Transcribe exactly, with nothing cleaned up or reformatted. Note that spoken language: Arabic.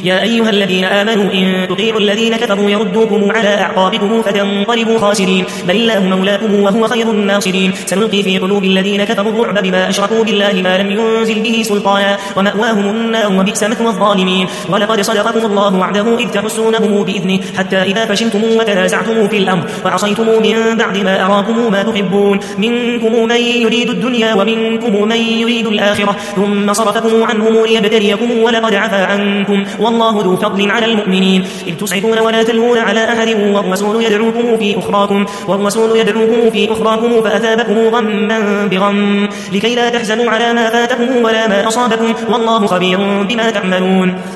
يا أيها الذين آمنوا إن تطيعوا الذين كفروا يردوكم على أعقابكم فتنقلبوا خاسرين بل الله مولاكم وهو خير الناصرين سنلقي في قلوب الذين كفروا الرعب بما أشركوا بالله ما لم ينزل به سلطانا ومأواهم النار وبئس مثوى الظالمين ولقد صدقكم الله وعده إذ تحسونهم بإذنه حتى إذا فشلتم وتنازعتم في الأمر وعصيتم من بعد ما أراكم ما تحبون منكم من يريد الدنيا ومنكم من يريد الآخرة ثم صرفكم عنهم ليبتليكم ولقد عفا عنكم والله ذو فضل على المؤمنين إذ تصعدون ولا تلوون على أحد والرسول يدعوكم في أخراكم والرسول يدعوكم في أخراكم فأثابكم غما بغم لكي لا تحزنوا على ما فاتكم ولا ما أصابكم والله خبير بما تعملون